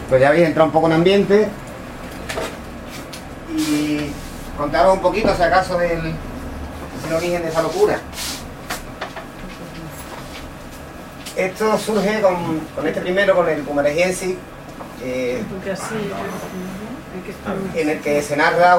Pues ya habéis entrado un poco en ambiente y contaros un poquito, si acaso, del origen de esa locura. Esto surge con este primero, con el Pumaregiensis, en el que se narra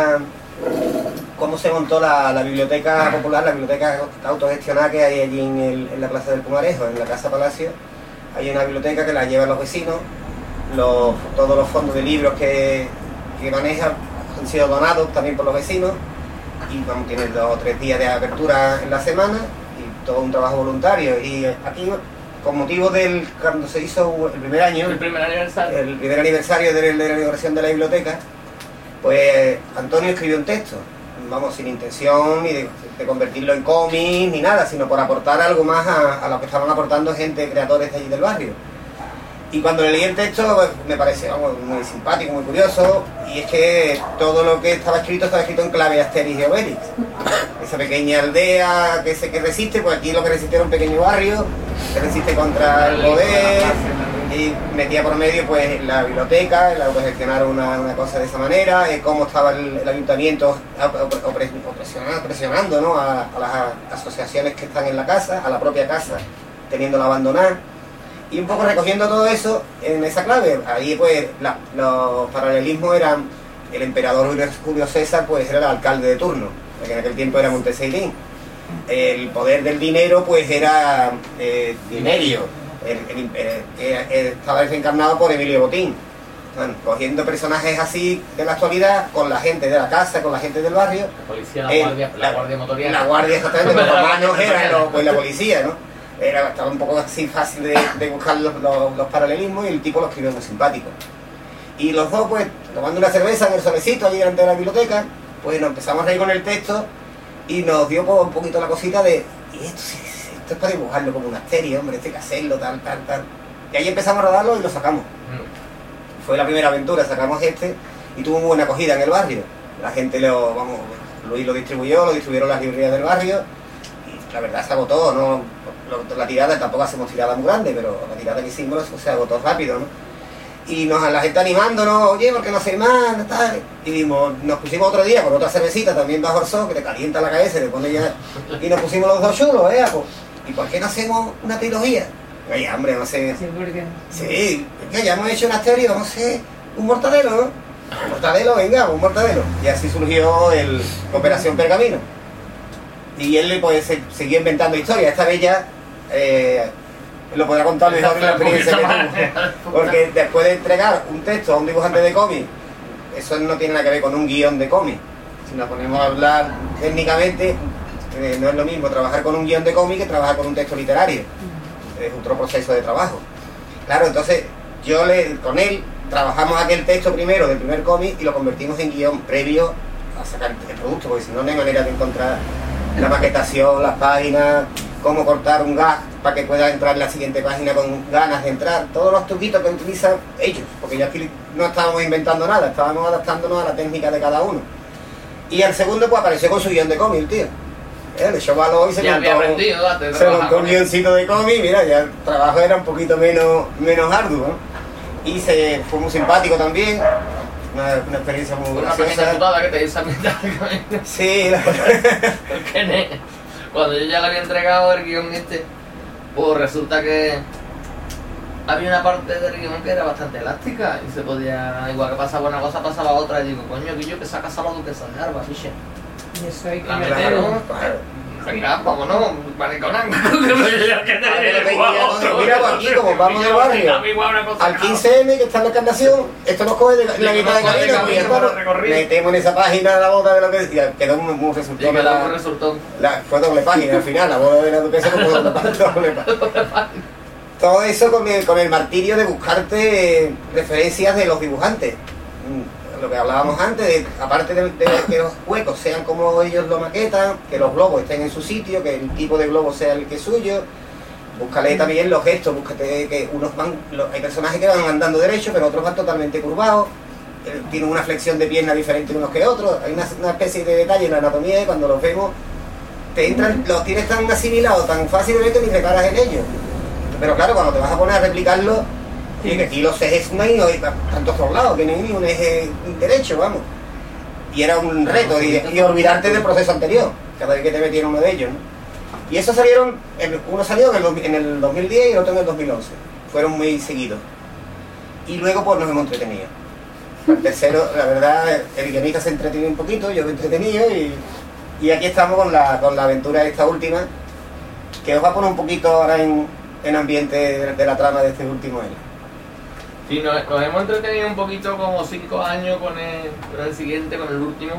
cómo se montó la biblioteca popular, la biblioteca autogestionada que hay allí en la Plaza del Pumarejo, en la Casa Palacio. Hay una biblioteca que la llevan los vecinos, todos los fondos de libros que maneja han sido donados también por los vecinos, y vamos a tener 2 o 3 días de apertura en la semana y todo un trabajo voluntario. Y aquí, con motivo cuando se hizo el primer aniversario de la inauguración de la biblioteca, pues Antonio escribió un texto, vamos, sin intención ni de convertirlo en cómic ni nada, sino por aportar algo más a lo que estaban aportando creadores de allí del barrio. Y cuando le leí el texto, pues, me pareció muy simpático, muy curioso, y es que todo lo que estaba escrito en clave Asterix y Obelix. Esa pequeña aldea que resiste, pues aquí lo que resiste era un pequeño barrio, que resiste contra el poder, y metía por medio pues la biblioteca, el autogestionar una cosa de esa manera, cómo estaba el ayuntamiento presionando, ¿no?, a las asociaciones que están en la casa, a la propia casa, teniéndola abandonar. Y un poco recogiendo todo eso en esa clave. Ahí pues los paralelismos eran: el emperador Julio César pues era el alcalde de turno, que en aquel tiempo era Monteseirín. El poder del dinero pues era Dinerio, estaba desencarnado por Emilio Botín. Bueno, cogiendo personajes así de la actualidad, con la gente de la casa, con la gente del barrio. La policía, la guardia motoriana. La guardia, exactamente, los romanos eran pues la policía, ¿no? Estaba un poco así fácil de buscar los paralelismos, y el tipo lo escribió muy simpático. Y los dos, pues, tomando una cerveza en el solecito allí delante de la biblioteca, pues nos empezamos a reír con el texto y nos dio un poquito la cosita de: y esto es para dibujarlo como una serie, hombre, esto hay que hacerlo, tal. Y ahí empezamos a rodarlo y lo sacamos. Fue la primera aventura, sacamos y tuvo muy buena acogida en el barrio. La gente Luis lo distribuyó, lo distribuyeron las librerías del barrio, y la verdad se agotó, ¿no? La tirada, tampoco hacemos tirada muy grande, pero la tirada que hicimos se agotó rápido, ¿no? Y la gente animándonos: oye, ¿por qué no sé más? Tal. Y nos pusimos otro día con otra cervecita también bajo el sol, que te calienta la cabeza y te pone ya. Y nos pusimos los dos chulos, pues, ¿y por qué no hacemos una trilogía? Oye, hombre, no sé. Sí, ¿por qué? Sí, es que ya hemos hecho una serie, vamos a hacer un mortadelo, ¿no? Un mortadelo, venga, un mortadelo. Y así surgió Operación Pergamino. Y él pues siguió inventando historias. Esta vez ya lo podrá contar mejor en la experiencia que tuvo. Porque después de entregar un texto a un dibujante de cómic, eso no tiene nada que ver con un guión de cómic. Si nos ponemos a hablar técnicamente, no es lo mismo trabajar con un guión de cómic que trabajar con un texto literario. Es otro proceso de trabajo. Claro, entonces con él trabajamos aquel texto primero del primer cómic y lo convertimos en guión previo a sacar el producto, porque si no, no hay manera de encontrar la maquetación, las páginas, cómo cortar un gag para que pueda entrar en la siguiente página con ganas de entrar, todos los truquitos que utilizan ellos, porque ya aquí no estábamos inventando nada, estábamos adaptándonos a la técnica de cada uno. Y el segundo pues apareció con su guión de cómic, el tío. Le echó valor y se montó un guioncito de cómic. Mira, ya el trabajo era un poquito menos arduo, ¿no? Y fue muy simpático también, una experiencia muy graciosa. Una pequeña putada que te hizo a mitad. Sí, Porque cuando yo ya le había entregado el guión pues resulta que había una parte del guión que era bastante elástica y se podía, igual que pasaba una cosa, pasaba otra, y digo, coño, que yo que sacas a la duquesa de Alba, fiche. Y eso hay que meterlo. Venga, vámonos, mariconán. Mira, pues aquí, como vamos del barrio al 15M, que está en la encarnación, esto nos coge de la mitad de camino, y metemos en esa página la boda de lo que decía. Quedó muy resultó. Fue doble página al final, la boda de la duquesa fue doble página. Todo eso con el martirio de buscarte referencias de los dibujantes. Lo que hablábamos antes, aparte de que los huecos sean como ellos lo maquetan, que los globos estén en su sitio, que el tipo de globo sea el que es suyo, búscale también los gestos, búscate que hay personajes que van andando derecho, pero otros van totalmente curvados, tienen una flexión de pierna diferente unos que otros, hay una especie de detalle en la anatomía y cuando los vemos, los tienes tan asimilados, tan fácilmente ni reparas en ellos. Pero claro, cuando te vas a poner a replicarlo, Y que aquí los ejes no hay tantos otros lados, que no hay ni un eje derecho, vamos. Y era un reto, y olvidarte del proceso anterior, cada vez que te metieron uno de ellos, ¿no? Y esos salieron, uno salió en el 2010 y el otro en el 2011. Fueron muy seguidos. Y luego pues nos hemos entretenido. El tercero, la verdad, el guionista se entretenió un poquito, yo me he entretenido y aquí estamos con la aventura esta última, que os va a poner un poquito ahora en ambiente de la trama de este último año. Sí, nos hemos entretenido un poquito como 5 años con el siguiente, con el último.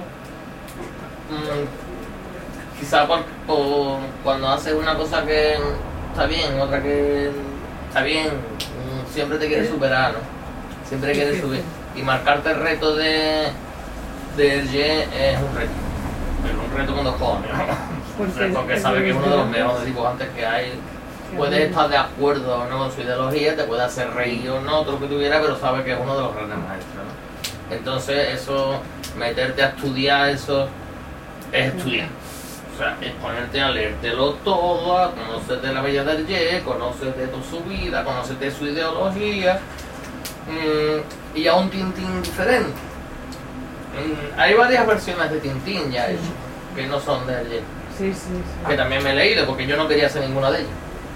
Quizá por cuando haces una cosa que está bien, otra que está bien, siempre te quieres superar, ¿no? Siempre quieres subir. Y marcarte el reto del Y es un reto. Es un reto con dos cojones, ¿no? Porque sabes que es uno de los mejores dibujantes que hay. Puedes estar de acuerdo o no con su ideología, te puede hacer reír o no, todo lo que tuviera, pero sabes que es uno de los grandes maestros, ¿no? Entonces eso, meterte a estudiar eso, es estudiar. O sea, es ponerte a leértelo todo, a conocerte la bella del Y, conocerte toda su vida, conocerte su ideología, y a un Tintín diferente. Hay varias versiones de Tintín ya hechas, que no son del Y. Sí. Que también me he leído, porque yo no quería hacer ninguna de ellas.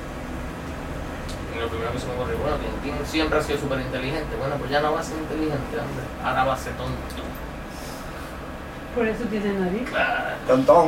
Y lo primero que se me ocurrió, bueno, Tintín siempre ha sido súper inteligente. Bueno, pues ya no va a ser inteligente, hombre. Ahora va a ser tonto. Por eso tiene nariz. Claro. Tontón.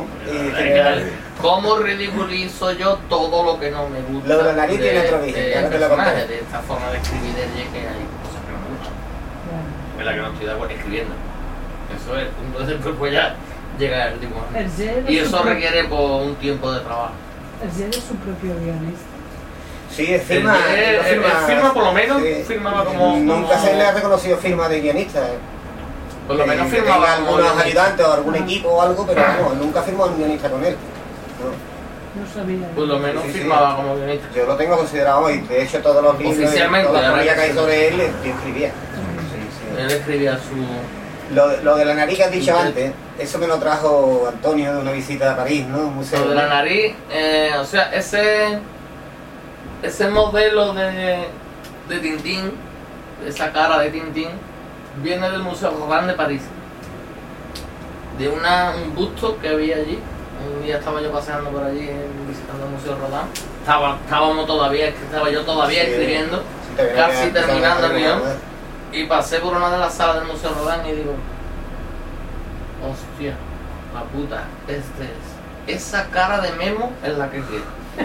¿Cómo ridiculizo yo todo lo que no me gusta? Lo de la nariz tiene otro origen, ya no te lo conté. De esta forma de escribir del Y que hay cosas que no me gustan. Claro. En la que no estoy de acuerdo escribiendo. Eso es, entonces pues ya llega el dibujo. Y eso requiere pues, un tiempo de trabajo. El Y es su propio guionista. Sí, firma por lo menos, sí, firmaba como... Nunca se le ha reconocido firma de guionista. Por lo menos que firmaba tenga como algunos guionista. ayudantes o algún equipo o algo, pero no, nunca firmó un guionista con él. No sabía. Por lo menos Sí, sí. firmaba como guionista. Yo lo tengo considerado hoy, de hecho todos los libros, Oficialmente, todas las ahora crónicas que hay que sobre él, yo escribía. Sí. Él escribía su... Lo de la nariz que has dicho antes, eso me lo trajo Antonio de una visita a París, ¿no? Un museo. Lo de la nariz, o sea, ese modelo de Tintín, esa cara de Tintín, viene del Museo Rodin de París. De un busto que había allí. Un día estaba yo paseando por allí, visitando el Museo Rodin. Estábamos todavía, estaba yo todavía escribiendo, casi terminando el guión. Y pasé por una de las salas del Museo Rodin y digo, hostia, la puta, esa cara de Memo es la que quiero.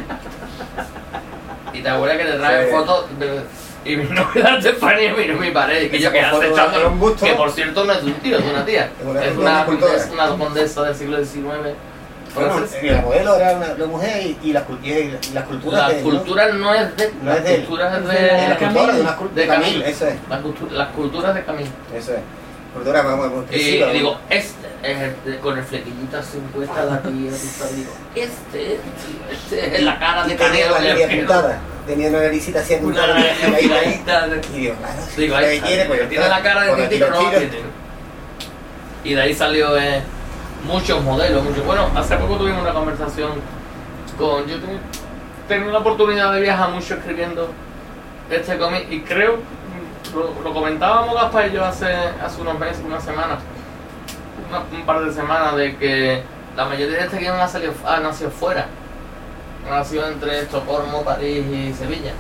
Y te acuerdas que te trae fotos y mi novia de España miró mi pared y que yo quedé echando, que por cierto no es de un tío, es de una tía, es una condesa del siglo XIX. Bueno, el modelo era una mujer y las culturas las culturas no es de no es de él. culturas es de Camille, eso es. Las culturas de Camille. Eso es. Cultura muy Y digo, con el flequillito así puesta la tía, digo, este es la cara de Canelo. Tenía una naricita así una naricita. Y digo, digo, ahí tiene la cara de Tintín, pero no la tiene. Y de ahí salió muchos modelos, bueno, hace poco tuvimos una conversación yo tengo la oportunidad de viajar mucho escribiendo este cómic y creo, lo comentábamos Gaspar y yo hace unos meses, un par de semanas, de que la mayoría de este guión ha nacido fuera, ha nacido entre Estocolmo, París y Sevilla,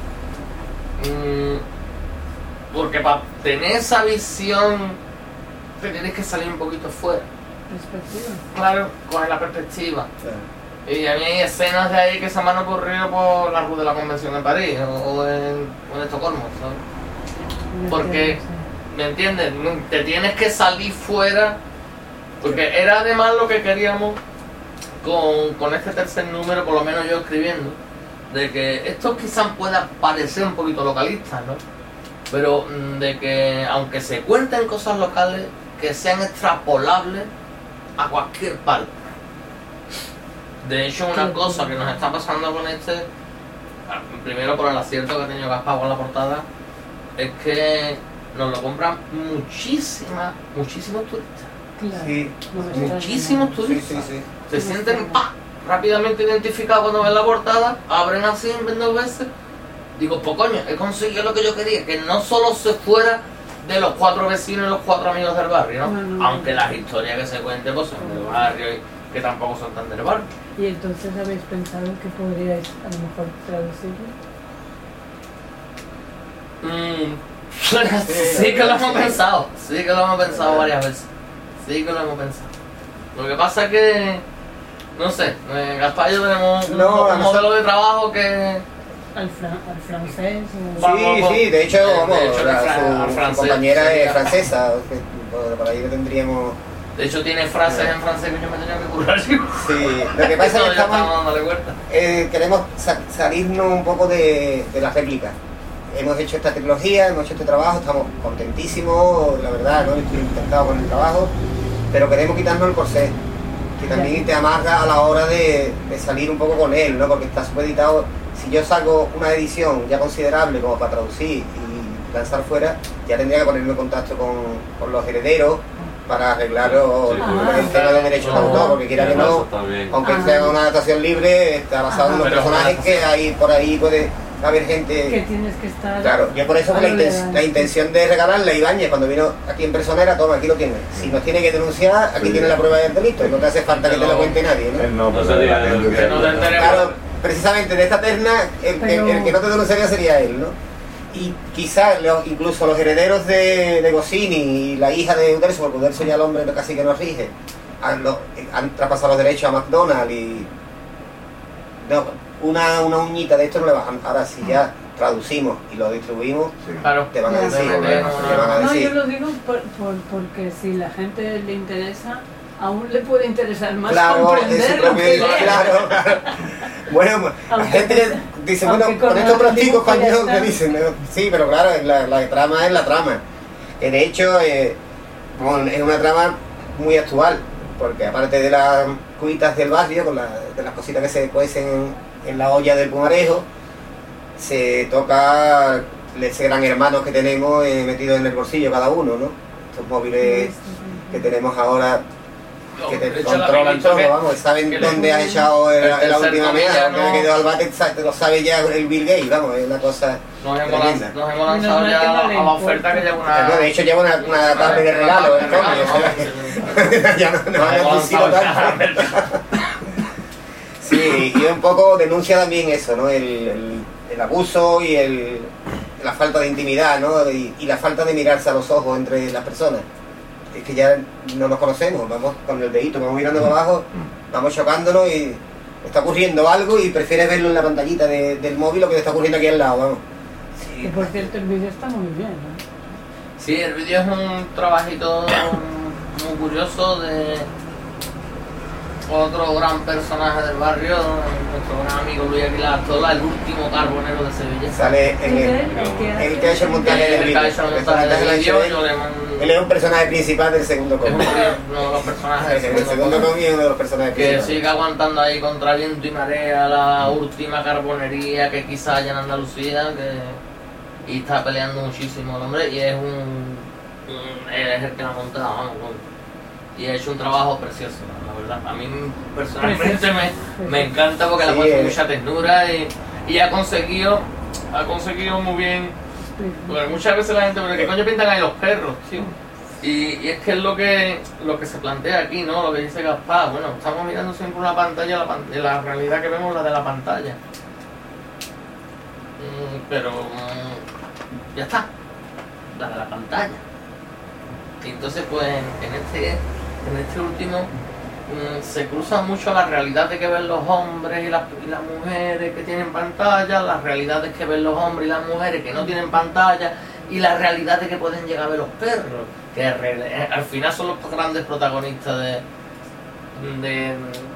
porque para tener esa visión te tienes que salir un poquito fuera. Perspectiva. Claro, coger la perspectiva. Claro. Y a mí hay escenas de ahí que se me han ocurrido por la ruta de la convención en París o en Estocolmo, ¿sabes? Porque, ¿me entiendes? Te tienes que salir fuera, porque era además lo que queríamos con este tercer número, por lo menos yo escribiendo, de que esto quizás pueda parecer un poquito localista, ¿no? Pero de que aunque se cuenten cosas locales, que sean extrapolables a cualquier parte. De hecho, una cosa que nos está pasando con primero por el acierto que ha tenido Gaspar con la portada, es que nos lo compran muchísimos turistas. Claro. Sí. Muchísimos turistas. Sí. Se sienten rápidamente identificados cuando ven la portada, abren así, ven 2 veces digo, pues coño, he conseguido lo que yo quería, que no solo se fuera de los 4 vecinos y los 4 amigos del barrio, ¿no? No. Aunque las historias que se cuenten pues son del barrio y que tampoco son tan del barrio. Y entonces habéis pensado que podríais a lo mejor traducirlo. Sí que lo hemos pensado, sí que lo hemos pensado varias veces, sí que lo hemos pensado. Lo que pasa es que, no sé, Gaspar y yo tenemos un modelo de trabajo que... Al francés o... Sí, de hecho, vamos, de hecho, su compañera es francesa, por ahí lo tendríamos... De hecho tiene frases en francés que yo me tenía que currar. Sí, lo que pasa es que estamos dándole vuelta. queremos salirnos un poco de la réplica. Hemos hecho esta trilogía, hemos hecho este trabajo, estamos contentísimos, la verdad, ¿no? Estoy encantado con el trabajo, pero queremos quitarnos el corsé, que también te amarga a la hora de salir un poco con él, ¿no? Porque está supeditado. Si yo saco una edición ya considerable como para traducir y lanzar fuera, ya tendría que ponerme en contacto con los herederos para arreglar el tema de derechos de autor, porque quiera que no, aunque sea una adaptación libre, está basado en unos personajes que hay por ahí puede haber gente... Que tienes que estar... Claro, yo por eso la intención de regalarle a Ibáñez cuando vino aquí en persona era, toma, aquí lo tienes. Si nos tiene que denunciar, aquí tiene la prueba del delito, y no te hace falta que te lo cuente nadie, ¿no? No sería él. Que no te enteres. Claro, precisamente de esta terna, el que no te denunciaría sería él, ¿no? Y quizás incluso los herederos de Goscinny y la hija de Uderzo, porque Uderzo ya el hombre casi que nos rige, han traspasado los derechos a McDonald's y... No, una uñita de esto no le bajan. Ahora si ya traducimos y lo distribuimos, Claro. te van a decir, No, yo lo digo porque si la gente le interesa, aún le puede interesar más comprender lo que lee. Claro. Bueno, la gente dice, bueno, con estos prácticos españoles me dicen, ¿no? Sí, pero claro, la trama es la trama. Que de hecho es una trama muy actual, porque aparte de las cuitas del barrio, de las cositas que se cuecen en la olla del Pumarejo, se toca ese gran hermano que tenemos metido en el bolsillo cada uno, ¿no? Estos móviles que tenemos ahora que te controlan todo, vamos, saben dónde has echado la última meada, dónde me quedó al bate, te lo sabe ya el Bill Gates, vamos, es una cosa tremenda. Nos hemos lanzado ya a la oferta que lleva una... De hecho lleva una tarde de regalo, el cómic, ya no han anunciado tanto. Sí, y un poco denuncia también eso, ¿no? El abuso y la falta de intimidad, ¿no? Y la falta de mirarse a los ojos entre las personas. Es que ya no nos conocemos, vamos con el dedito, vamos mirando para abajo, vamos chocándonos y está ocurriendo algo y prefieres verlo en la pantallita del móvil lo que te está ocurriendo aquí al lado, vamos. Sí. Que por cierto el vídeo está muy bien, ¿no? Sí, el vídeo es un trabajito muy curioso de otro gran personaje del barrio, nuestro gran amigo Luis Aguilar Tola, el último carbonero de Sevilla. Sale en el que ha hecho el montaje del vídeo. Él es un personaje principal del segundo cómic. Es uno de los personajes El segundo cómic es uno de los personajes que principales. sigue aguantando ahí contra viento y marea la última carbonería que quizá haya en Andalucía, y está peleando muchísimo el hombre, y es es el que la ha montado, vamos, y ha hecho un trabajo precioso, la verdad. A mí personalmente me encanta porque le ha puesto mucha ternura y ha conseguido muy bien. Porque muchas veces la gente, ¿qué coño pintan ahí los perros, tío? Y es que es lo que se plantea aquí, ¿no? Lo que dice Gaspar. Bueno, estamos mirando siempre una pantalla, la realidad que vemos la de la pantalla. Pero ya está, la de la pantalla. Y entonces pues en este último se cruza mucho la realidad de que ven los hombres y las mujeres que tienen pantalla, las realidades que ven los hombres y las mujeres que no tienen pantalla, y la realidad de que pueden llegar a ver los perros, que al final son los grandes protagonistas de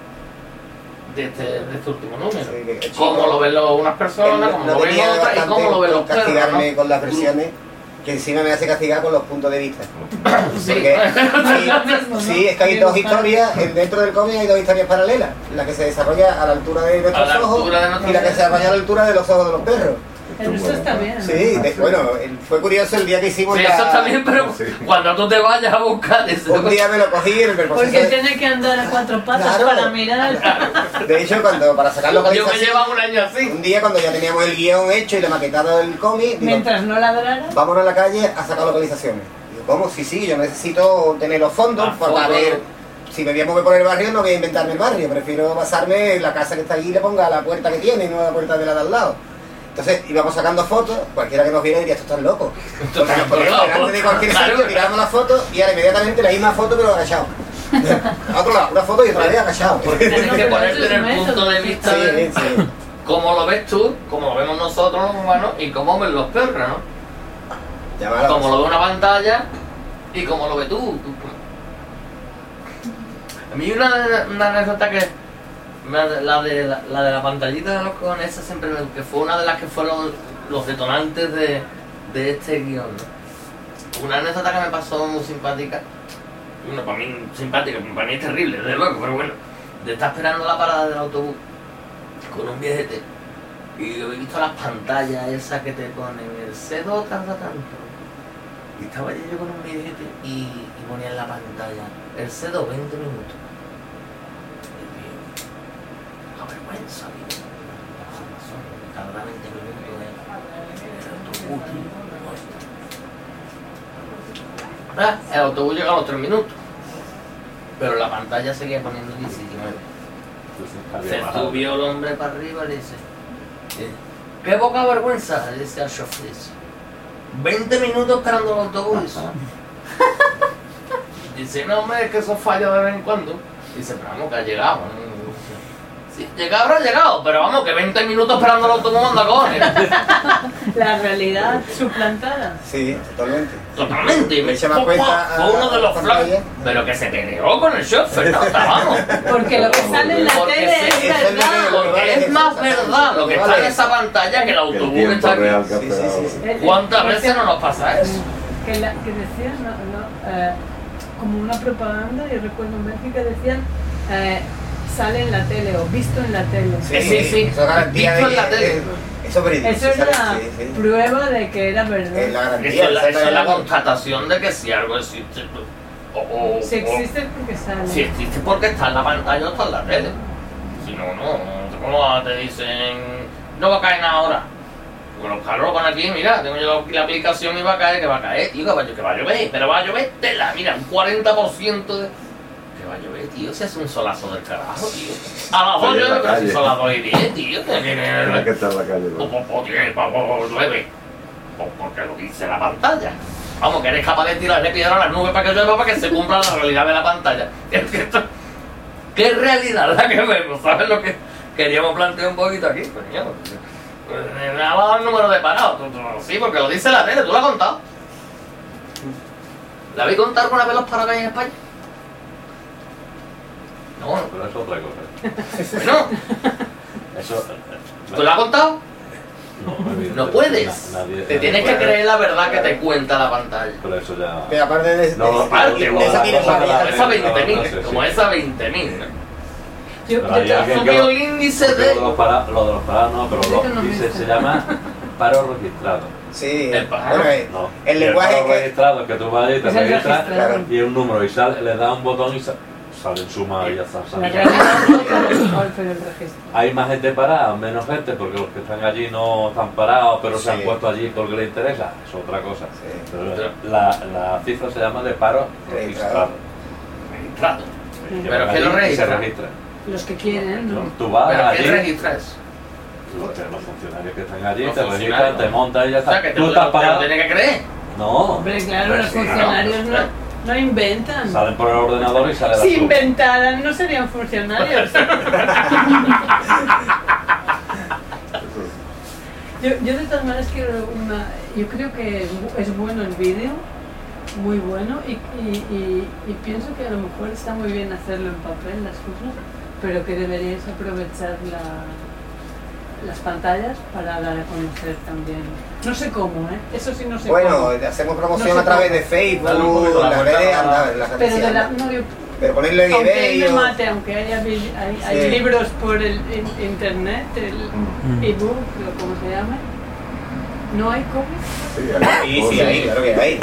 este último número. Sí, cómo lo ven unas personas, cómo lo ven otras y cómo lo ven los perros. Castigarme, ¿no? Con las versiones, que encima me hace castigar con los puntos de vista. Sí. Sí, es que hay dos historias, dentro del cómic hay dos historias paralelas, la que se desarrolla a la altura de nuestros ojos y la que se desarrolla a la altura de los ojos de los perros. Eso está bien. Sí, bueno, fue curioso el día que hicimos sí, eso está bien, pero cuando tú te vayas a buscar eso. Un día me lo cogí en el proceso. Porque tiene que andar a cuatro patas para mirar. De hecho, para sacar localización... Yo me llevaba un año así. Un día cuando ya teníamos el guión hecho y la maquetado del cómic... Mientras no ladrara... Vámonos a la calle a sacar localizaciones. Digo, ¿cómo? Sí, yo necesito tener los fondos para ver... Si me voy a mover por el barrio, no voy a inventarme el barrio. Prefiero basarme en la casa que está ahí y le ponga la puerta que tiene y no la puerta de la de al lado. Entonces íbamos sacando fotos, cualquiera que nos viera diría, esto estás loco. Porque nos poníamos delante de cualquier sitio, tirábamos la foto y ahora inmediatamente la misma foto pero agachado. A otro lado, una foto y otra vez agachado. Porque tienes que ponerte en el punto de vista de cómo lo ves tú, cómo lo vemos nosotros los humanos y cómo ven los perros, ¿no? Como lo ve una pantalla y cómo lo ves tú. A mí una anécdota que... La de la pantallita de los cojones, esa siempre que fue una de las que fueron los detonantes de este guión, ¿no? Una anécdota que me pasó muy simpática, bueno, para mí simpática, para mí es terrible, desde luego, pero bueno, de estar esperando la parada del autobús con un viejete y he visto las pantallas esas que te ponen el C2 tarda tanto y estaba yo con un viejete y ponía en la pantalla el C2 20 minutos. Vergüenza, tarda 20 minutos en el autobús. El autobús llega a los 3 minutos, pero la pantalla seguía poniendo 19. Se subió el hombre para arriba y le dice: ¡qué poca vergüenza! Le dice al chofer: 20 minutos esperando el autobús. Dice: no, hombre, es que eso falla de vez en cuando. Dice: pero vamos, que ha llegado, ¿no? Sí, habrá llegado, pero vamos, que 20 minutos esperando el autobús anda cojones. La realidad suplantada. Sí, totalmente. Totalmente. Me echa más cuenta fue uno de los flags, pero que se peleó con el chofer, no, vamos. Porque lo que sale en la tele es verdad. Porque es más verdad lo que está en esa pantalla que el autobús que está aquí. Sí. ¿Cuántas veces no nos pasa eso? Que decían, como una propaganda, yo recuerdo en Bélgica, decían... sale en la tele o visto en la tele. Sí. Eso es garantía visto de en la tele. Eso es verídico. Eso es la prueba de que era verdad. Es la garantía. Eso es la constatación de que si algo existe. Si existe es porque sale. Si existe porque está en la pantalla o está en la tele. Si no, no. ¿Cómo te dicen? No va a caer nada ahora. Porque los carros van aquí, mira, tengo yo la aplicación y va a caer, que va a caer, tío, que va a llover, pero va a llover tela, mira, un 40% de... va a llover, tío, si hace un solazo del carajo, tío. A las 2 llueve, pero si son las 2 y 10, tío. Hay que estar en la calle, ¿no? Llueve. Porque lo dice la pantalla. Vamos, que eres capaz de tirarle piedra a las nubes para que llueva, para que se cumpla la realidad de la pantalla. ¿Qué realidad la que vemos? ¿Sabes lo que queríamos plantear un poquito aquí? Coño, me ha dado el número de parados. Sí, porque lo dice la tele, tú lo has contado. ¿La habéis contado alguna vez los parados que hay en España? No, pero es otra cosa. Bueno, Eso, ¿tú lo has contado? No puedes. Te tienes que creer la verdad que te cuenta la pantalla. Pero eso ya... Pero aparte de esa tiene varias. esa 20.000, como esa 20.000. Yo has subido el índice de... Lo de los parados no, pero se llama paro registrado. Sí, El pájaro. bueno, el lenguaje paro que... registrado es que tú vas y te Es el registras registrado. y es un número y le das un botón y sale en suma y ya está. La realidad es pero el registro. Hay más gente parada, menos gente, porque los que están allí no están parados, pero se han Sí. puesto allí porque les interesa, es otra cosa. Sí. Pero la cifra se llama de paro registrado. Registrado. Sí. Pero ¿qué lo Allí se registra? registra. Los que quieren, ¿no? Tú vas ¿Pero allí, qué registras? los funcionarios que están allí Los te registran, funcionarios. te montan y ya O sea, está. que Tú estás te lo parado. tienes que creer. No, Hombre, claro, los funcionarios no inventan. salen por el ordenador y sale la Si suma. inventaran, no serían funcionarios. Yo de todas maneras quiero yo creo que es bueno el vídeo, muy bueno, y pienso que a lo mejor está muy bien hacerlo en papel las cosas, pero que deberíais aprovechar las pantallas para dar a conocer también. No sé cómo, eso sí no sé cómo. Bueno, hacemos promoción No sé a través cómo. de Facebook, Dale un poquito la las vuelta redes, a- anda, las Pero redes. Pero ponerlo en aunque eBay él me o... mate, aunque hay Sí. libros por el internet, el ebook, o como se llame, ¿No hay COVID? Sí, hay, claro que hay.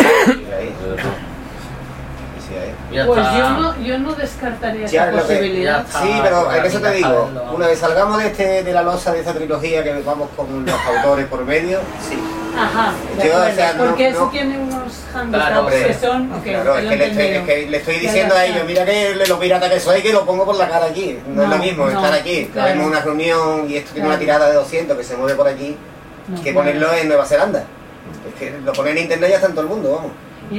Sí, hay. Ya Pues está. yo no descartaría Ya, esa lo que- posibilidad. ya Sí, pero por en eso te aquí, digo, saberlo. una vez salgamos de la losa de esta trilogía que vamos con los autores por medio, sí. Ajá, de Yo, o acuerdo, sea, no- porque eso no- tiene unos handicaps Claro, que son... ok, Claro, te es lo que, he entendido. le estoy Ya, diciendo ya, a ya. ellos, mira que lo pirata que soy, que lo pongo por la cara aquí. No, es No, lo mismo no, estar aquí. claro. Vemos una reunión y esto tiene una Claro. tirada de 200 que se mueve por aquí, No, que claro. ponerlo en Nueva Zelanda. Es que lo ponen en internet y ya está en todo el mundo, vamos.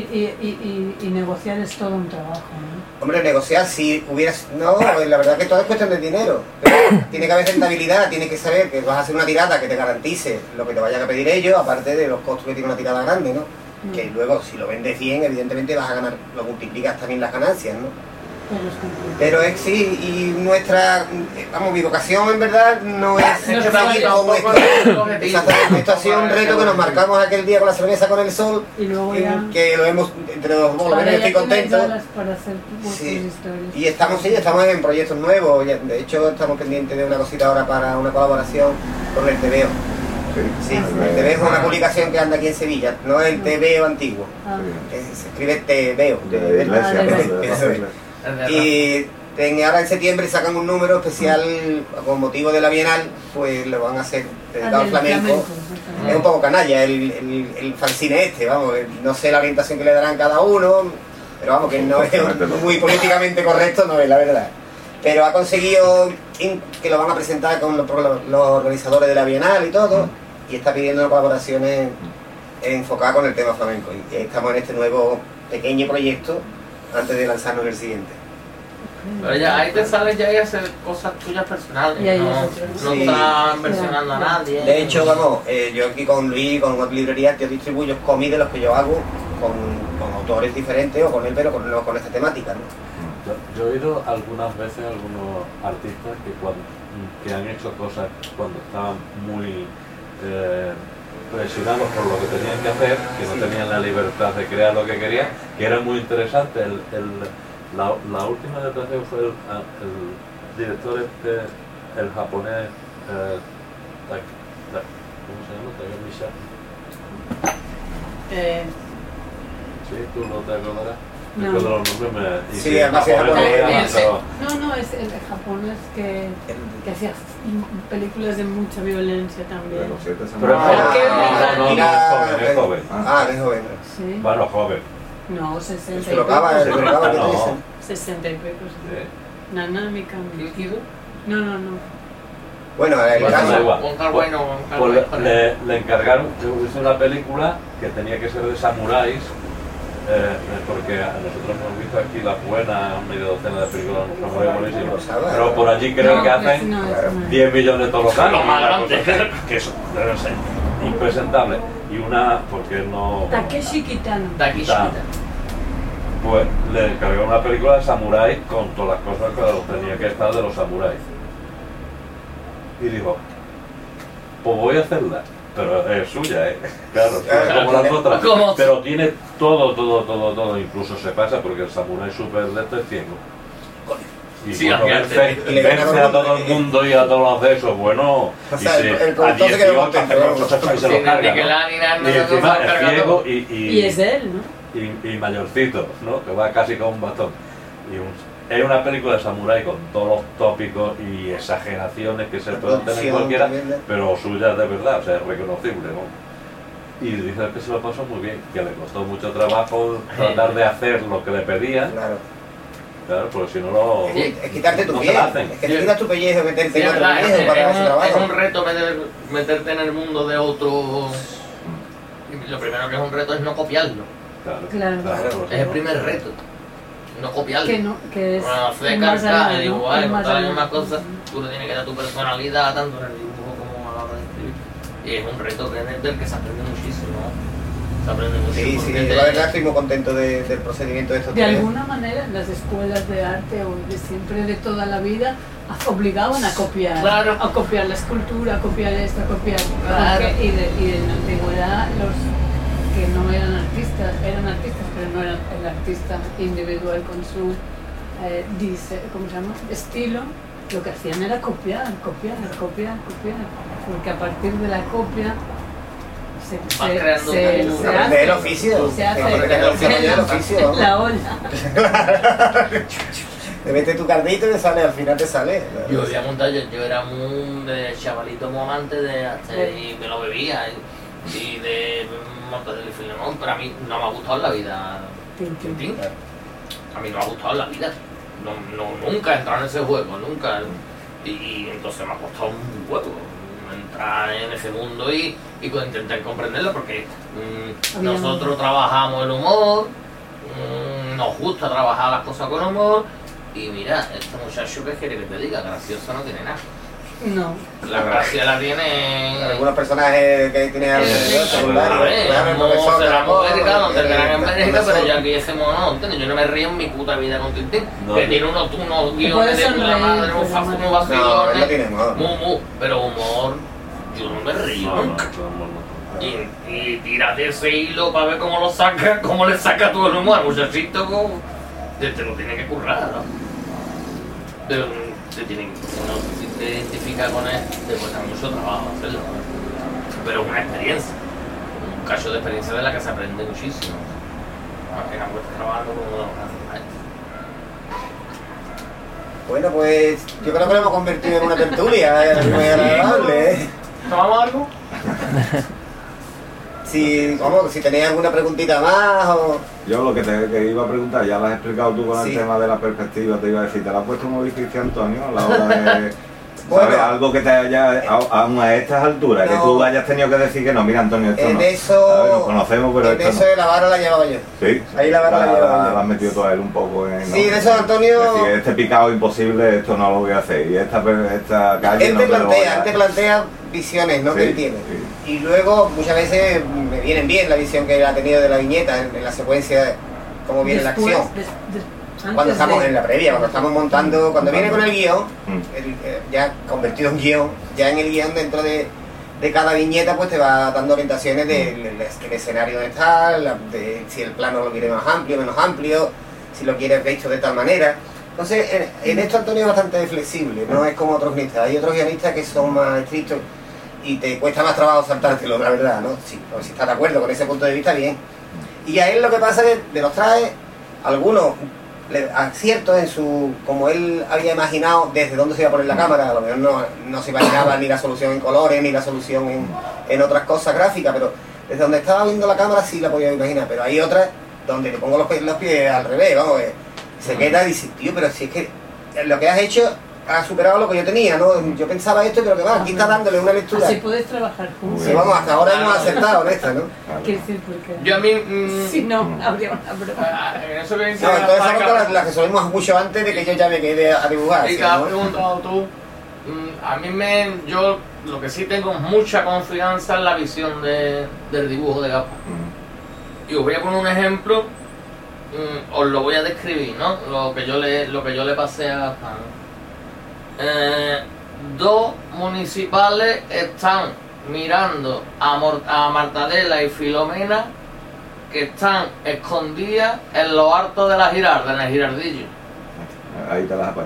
Y negociar es todo un trabajo, ¿no? Hombre, negociar si hubieras... No, la verdad que todo es cuestión de dinero. Pero tiene que haber rentabilidad, tienes que saber que vas a hacer una tirada que te garantice lo que te vayan a pedir ellos, aparte de los costos que tiene una tirada grande, ¿no? Que luego, si lo vendes bien, evidentemente vas a ganar, lo multiplicas también las ganancias, ¿no? Pero es complicado. Pero es sí, y nuestra, vamos, mi vocación en verdad no es No seguir es como esto. el objetivo. Exactamente, esto ha sido un reto que nos marcamos aquel día con la cerveza con el sol, Y luego ya... que lo hemos, entre los por lo Ahora menos ya estoy tenéis contento. horas para hacer vuestras Sí. historias. Y estamos en proyectos nuevos, de hecho estamos pendientes de una cosita ahora para una colaboración con el TVO. Sí, el TVO es una publicación que anda aquí en Sevilla, no el TVO antiguo, Ah, se escribe TVO. De la iglesia, Ah, de la ¿no? De la iglesia. iglesia. Es verdad. Y ahora en septiembre sacan un número especial con motivo de la Bienal, pues lo van a hacer dedicado al del flamenco. exactamente. Es un poco canalla el fanzine este, vamos, no sé la orientación que le darán cada uno, pero vamos, que no es muy políticamente correcto, no es la verdad. Pero ha conseguido que lo van a presentar con los organizadores de la Bienal y todo, y está pidiendo colaboraciones enfocadas con el tema flamenco. Y estamos en este nuevo pequeño proyecto antes de lanzarnos en el siguiente. Pero ya ahí te sales ya y hacer cosas tuyas personales. Y ahí no es otro. no Sí. estás versionando a nadie. De hecho, vamos, yo aquí con Luis, con otra librería, yo distribuyo cómics de los que yo hago con autores diferentes o con él, pero con esta temática, ¿no? Yo he oído algunas veces a algunos artistas que han hecho cosas cuando estaban muy presionados por lo que tenían que hacer, que no tenían la libertad de crear lo que querían, que era muy interesante. La última de Traceo fue el director el japonés, ¿cómo se llama? Takeo Misha. Sí, tú no te acordarás. No. Recuerdo los nombres, Sí, además es japonés, japonés. pero- No, es el japonés que hacía películas de mucha violencia De también. los 7 Pero es semanas. qué joven, no, es joven. Ah, es joven. Sí. Bueno, joven. No, 60 y Se lo acaba, pico. se lo acaba, ¿qué te No. dicen? 60 y pico. sí. Sí. Nanami Kami. ¿Kikido? No. Bueno, el Bueno, caso... da igual. Un carbueno, un Pues carbueno. le encargaron, hizo una película que tenía que ser de samuráis, porque a nosotros hemos visto aquí las buenas, media docena de películas de samuráis buenísimas, pero por allí creo No, que ese hacen no, ese no. 10 millones todos los años. Lo más una grande. cosa que es, no sé, impresentable. Y una, porque no... Takeshi Kitano. Takishita. Pues le encargaron una película de samuráis con todas las cosas que tenía que estar de los samuráis. Y dijo, pues voy a hacerla, pero es suya, claro, es como las otras, ¿Cómo? pero tiene todo, incluso se pasa porque el samurái super de esto es ciego. Y Sí, bueno, fíjate. vence, Y le vence ganaron a todo el mundo y a todos los de esos, bueno, O y sea, se, el a productor se quedó 18 contento, hace vamos. los ocho y se Sin lo carga, niquelar ni nada, ¿no? no Y se encima lo carga es ciego todo. Y es de él, ¿no? y mayorcito, ¿no? Que va casi con un bastón. Es una película de samurái con todos los tópicos y exageraciones que se pueden tener Producción cualquiera, también, ¿no? pero suya de verdad, o sea, es reconocible, ¿no? Y dice que se lo pasó muy bien, que le costó mucho trabajo tratar de hacer lo que le pedían, Claro. porque si no lo... Es quitarte tu no se piel. lo hacen. Es que te quitas tu pellejo, meterte Sí, en es otro verdad, pellejo para ese es trabajo. un reto meterte en el mundo de otro. Y lo primero que es un reto es no copiarlo. Claro. porque Es el no- primer reto. No copiarlo. Que es Bueno, hacer más cartas allá, es ¿no? igual, Es más contar las allá. mismas cosas, tú le tienes que dar tu personalidad tanto en el dibujo como a la hora de escribir. Y es un reto del que se aprende muchísimo. Se aprende muchísimo. Sí, porque la verdad estoy muy contento del procedimiento de estos De tres. alguna manera, las escuelas de arte o de siempre de toda la vida obligaban a copiar, Claro. a copiar la escultura, a copiar esto, a copiar. Claro. Y en la antigüedad los que no eran artistas, pero no eran el artista individual con su ¿cómo se llama? Estilo. Lo que hacían era copiar, porque a partir de la copia vas creando se tu- Aprender el oficio. Se hace. Aprender el oficio. vamos. La ola. Te metes tu cardito y te sale, al final te sale. Yo había montado, yo era un de chavalito muy amante de y me lo bebía y de Mortadelo y Filemón, pero a mí no me ha gustado en la vida Tintín. A mí no me ha gustado en la vida. Nunca he entrado en ese juego, nunca. Y entonces me ha costado un huevo entrar en ese mundo y intentar comprenderlo porque nosotros trabajamos el humor, nos gusta trabajar las cosas con humor. Y mira, este muchacho, ¿qué quiere que te diga? Gracioso no tiene nada. No. La gracia la tiene... Algunos personajes que tienen alrededor, secundarios. Claro, el profesor de será la moda, América, no tendrán en América, profesor. pero yo aquí ese mono, ¿entiendes? Yo no me río en mi puta vida con Tintín. No, Que no. tiene unos guiones puedes de puta sonreír, madre, pero unos no. vacilones. No, no tiene humor. Pero humor, yo no me río No, no, nunca. todo el mundo. Y tírate ese hilo para ver cómo lo saca, cómo le saca todo el humor al muchachito, te lo tiene que currar, ¿no? Pero te tiene que, si te identifica con él, te cuesta mucho trabajo hacerlo, ¿no? Pero es una experiencia, un cacho de experiencia de la que se aprende muchísimo. Apenas puedes trabajando como lo haces. Bueno, pues yo creo que lo hemos convertido en una tertulia, muy agradable. ¿Tomamos algo? Si tenéis alguna preguntita más o... Yo lo que te iba a preguntar, ya lo has explicado tú con el Sí. tema de la perspectiva, te iba a decir, ¿te la has puesto muy difícil, Antonio, a la hora de... Bueno. ¿sabes? Algo que te haya, aún a estas alturas, que No. tú hayas tenido que decir que no, mira Antonio, esto En no. eso... ¿sabes? Nos conocemos, pero en esto eso no. de la vara la llevaba yo. Sí, ahí la vara la llevaba yo. has metido tú a él un poco en... Sí, en eso Antonio... Es decir, este picado imposible, esto no lo voy a hacer, y esta calle Él no te me lo voy plantea, a... él te plantea visiones, ¿no? Sí, Que él tiene. sí. Y luego muchas veces me vienen bien la visión que él ha tenido de la viñeta en la secuencia, cómo viene Después, la acción. antes Cuando estamos de- en la previa, cuando estamos montando, cuando viene con el guión, Mm. ya convertido en guión, ya en el guión dentro de cada viñeta pues te va dando orientaciones del escenario donde está, de si el plano lo quiere más amplio, menos amplio, si lo quieres hecho de tal manera. Entonces, en esto Antonio es bastante flexible, no es como otros guionistas. Hay otros guionistas que son más estrictos y te cuesta más trabajo saltártelo, la verdad, ¿no? Si estás de acuerdo con ese punto de vista, bien. Y a él lo que pasa es que de los trajes, algunos aciertos en su, como él había imaginado desde dónde se iba a poner la cámara, a lo mejor no se imaginaba ni la solución en colores, ni la solución en otras cosas gráficas, pero desde donde estaba viendo la cámara sí la podía imaginar, pero hay otras donde le pongo los pies al revés, vamos, se queda y dice, tío, pero si es que lo que has hecho ha superado lo que yo tenía, ¿no? Yo pensaba esto, pero que va, aquí está dándole una lectura. Así puedes trabajar juntos. Sí, vamos, hasta ahora hemos acertado en esta, ¿no? Claro. Quiero decir, porque Yo a mí... si no, habría una broma. en eso que dice No, entonces esa Paca- nota la resolvemos mucho antes de que yo ya me quede a dibujar. Y ¿sí, que has no? preguntado tú, a mí yo lo que sí tengo mucha confianza en la visión del dibujo de Gaspar. Y os voy a poner un ejemplo, os lo voy a describir, ¿no? Lo que yo le pasé a Gaspar, ¿no? Dos municipales están mirando a Martadela y Filomena que están escondidas en lo alto de la Girarda, en el Girardillo. Ahí te las apaño,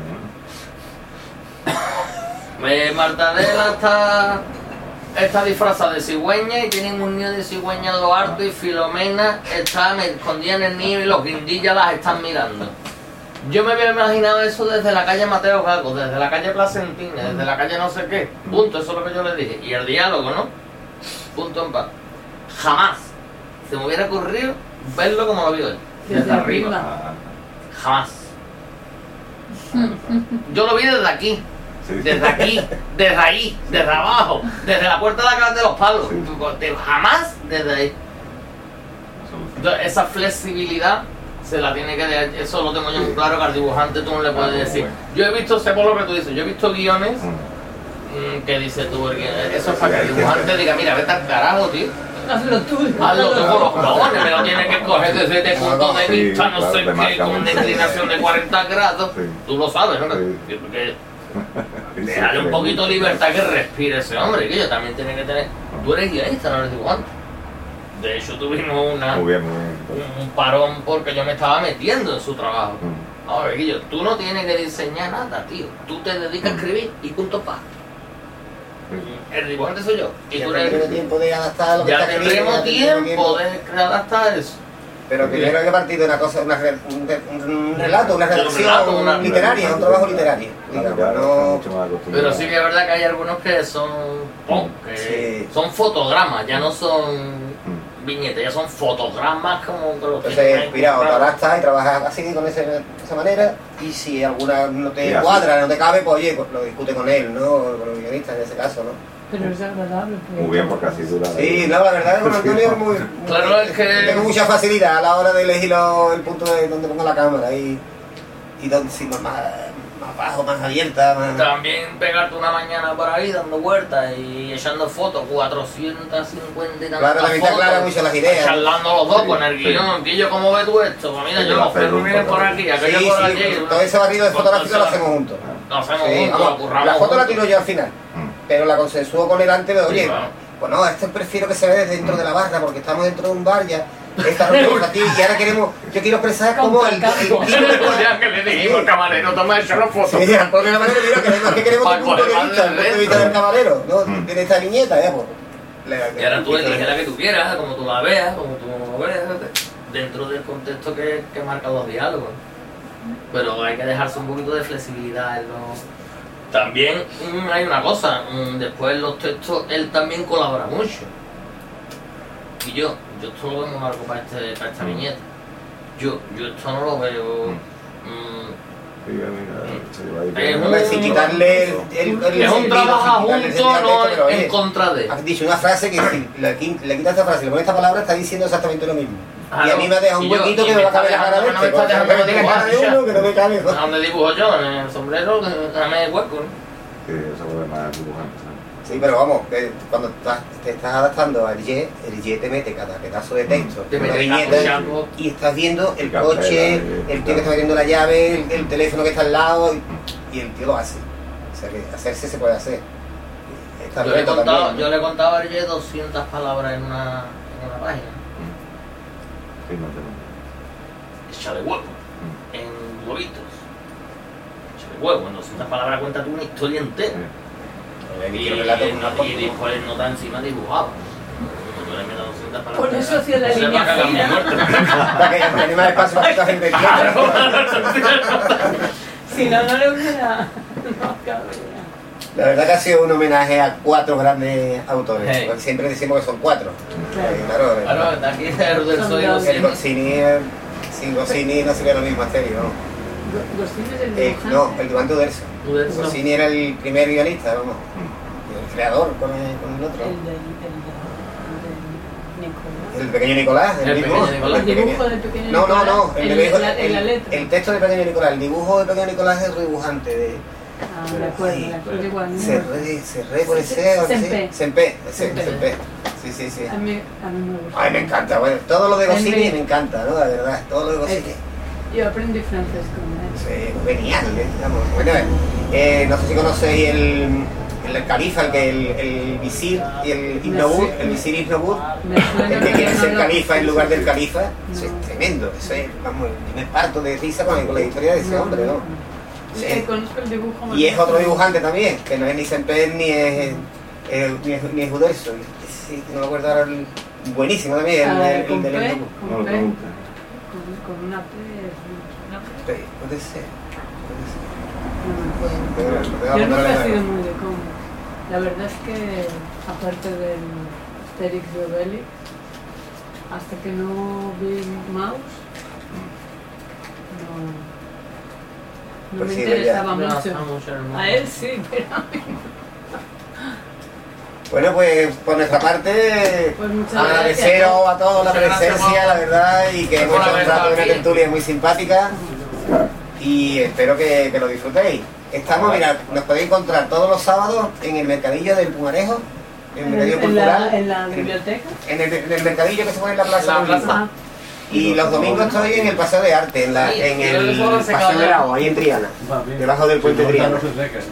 ¿no? Martadela está disfrazada de cigüeña y tienen un nido de cigüeña en lo alto y Filomena está escondida en el nido y los guindillas las están mirando. Yo me había imaginado eso desde la calle Mateo Gago, desde la calle Placentina, desde la calle no sé qué. Punto, eso es lo que yo le dije. Y el diálogo, ¿no? Punto en paz. Jamás se me hubiera ocurrido verlo como lo vio él. Desde arriba. Ah, Jamás. Yo lo vi desde aquí. sí. Desde aquí, desde ahí, desde abajo, desde la puerta de la casa de los palos. Jamás desde ahí. Entonces, esa flexibilidad se la tiene que dejar. Eso lo tengo yo muy claro que al dibujante tú no le puedes decir. Yo he visto, sé por lo que tú dices, yo he visto guiones que dices tú, eso es para que el dibujante diga, mira, vete al carajo, tío. Hazlo tú. Hazlo tú con los cojones, me lo tienes que coger desde este punto de Sí, vista, no claro, sé te qué, marca con una mucho. inclinación de 40 grados. Sí. Tú lo sabes, ¿no? Sí. Porque Sí, déjale un sí, poquito de sí. libertad que respire ese hombre, que yo también tiene que tener. Tú eres guionista, no eres dibujante. De hecho, tuvimos Muy bien, muy bien. un parón porque yo me estaba metiendo en su trabajo. Ahora, Guillo, tú no tienes que diseñar nada, tío. Tú te dedicas a escribir y punto pa. El dibujante soy yo. Y Ya tú tendremos eres... tiempo de adaptar lo que Ya está escrito, tendremos ya tendremos tiempo de adaptar eso. Pero primero hay que partir de una cosa, un relato, una redacción relato, una- literaria, un trabajo literario. Digamos, no... Pero sí que es verdad que hay algunos que son... que Sí. son fotogramas, ya no son viñetas, ya son fotogramas como que los tienes Entonces, ahí mira, ahora comprados. estás y trabajas así, con esa manera, y si alguna no te Y así. cuadra, no te cabe, pues oye, pues lo discute con él, ¿no? Con el guionista en ese caso, ¿no? Pero es agradable. Muy bien, porque así dura. Sí, no, la verdad es que con Antonio es muy... Claro, es que- Tengo mucha facilidad a la hora de elegir el punto de donde pongo la cámara y donde si más bajo, más abierta, más... También pegarte una mañana por ahí dando vueltas y echando fotos, 450 y tantas Claro, también te aclara fotos, mucho las ideas. charlando los dos Sí, con el sí. guión. Guillo, ¿cómo ves tú esto? Pues mira, Sí, yo lo lo hacemos Ferru viene por por aquí, Sí, aquello por sí, allí. todo ese barrido de fotográfico lo hacemos juntos. Lo hacemos Sí, juntos, vamos, lo curramos la foto la juntos. tiro yo al final, pero la consensuo con él antes de, oye, Sí, claro. pues no, este prefiero que se vea desde dentro de la barra porque estamos dentro de un bar ya. Esta reunión aquí y ahora queremos, yo quiero expresar como el tipo Ya que le dijimos, camarero, toma esa foto. Sí, porque la manera mira, que queremos Para tu punto de poder vista, el punto de vista del camarero, ¿no? De esta viñeta, ya, pues. Y ahora tú eliges la que tú quieras, como tú la veas, como tú lo veas, dentro del contexto que marcan los diálogos. Pero hay que dejarse un poquito de flexibilidad en los... También hay una cosa, después en los textos él también colabora mucho. Y yo esto lo veo muy largo para esta viñeta. Yo esto no lo veo... Hombre, sin quitarle el es un trabajo sin quitarle el junto, no sentido, pero, en oye, contra de. has dicho una frase que si le quitas esta frase y le pones esta palabra está diciendo exactamente lo mismo. Y a mí me ha dejado un Y yo- huequito y que me me va a está caber la cara de dejando- este. no me está porque dejando tiene cara de dibujar, uno que no me cabe. ¿A dónde dibujo yo? En el sombrero, dame el hueco, ¿no? Sí, eso es más dibujante. Sí, pero vamos, que cuando te estás adaptando al el te mete cada pedazo de texto, Te una mete viñeta, algo. y estás viendo el Y cartera, coche, y- el tío que claro. está metiendo la llave, el teléfono que está al lado, y el tío lo hace. O sea que hacerse se puede hacer. Está el Yo le he reto contado, también, yo le he contado a Arye 200 palabras en una página. Sí, no te Échale huevo. En globitos. Échale huevo. En 200 palabras cuenta tú una historia entera. ¿no? Y, Quiero relato con una foto. y después nota encima dibujado. Yo le meto 200 palabras. Por eso hacía la Se va a línea cagar mi fina. muerto. Para que haya más espacio para que la gente entienda. Si no, no le hubiera. No cabría. La verdad que ha sido un homenaje a 4 grandes autores. Hey. Porque siempre decimos que son 4. Claro. Claro, de aquí es el Son soy dos. El Goscinny, sin Goscinny no sería lo mismo serio, ¿no? Goscinny es el dibujante. No, el Durante Uderzo. Uderzo. Goscinny era el primer guionista, vamos. Y el creador con el otro. El de Nicolás. El pequeño Nicolás, El mismo. pequeño Nicolás. El dibujo del pequeño No, Nicolás. no, no. La letra. El texto de pequeño Nicolás, el dibujo de pequeño Nicolás es dibujante de. Ah, de acuerdo, de acuerdo. Igual, no. Serré, puede ser. Sempé. Sempé. Sempé. Sí. A mí me gusta. Ay, me encanta. Bueno, todo lo de Goscinny Henry. me encanta, ¿no? La verdad, todo lo de Goscinny. Yo aprendí francés con él. Sí, genial, digamos. Bueno, no sé si conocéis el califa, el visir y el Ibn el visir Ibn Bud, Me suena, el que quiere pero ser no califa en lugar del califa. No. Eso es tremendo. Eso es, vamos, yo me parto de risa con la historia de ese hombre, ¿no? Sí. Conozco el dibujo más Y es otro bien. dibujante también, que no es ni Semper ni es Uderzo. Sí, no me acuerdo ahora. Buenísimo también, el Con del P, Ibn Bud. No con lo P, preguntes. con una P. Una P. Sí, puede ser. No me acuerdo. Yo nunca he sido muy de cómic. La verdad es que, aparte del Asterix y Obelix, hasta que no vi Mouse, no Pues me sí, interesaba Me mucho. gusta mucho el mundo. A él sí, pero a mí no. Bueno, pues por nuestra parte, Pues muchas agradeceros a todos la Muchas gracias, presencia, Juan. la verdad, y que hemos Por hecho un haber rato de una estado aquí. tertulia muy simpática y espero que lo disfrutéis. Estamos, mirad, nos podéis encontrar todos los sábados en el mercadillo del Pumarejo, en el mercadillo cultural, en la biblioteca. en el mercadillo que se pone en la plaza. La del plaza. Limbo. Y los domingos estoy en el Paseo de Arte, en Sí, el yo le suelo Paseo sacar- de Grau, ahí en Triana, debajo del puente Triana.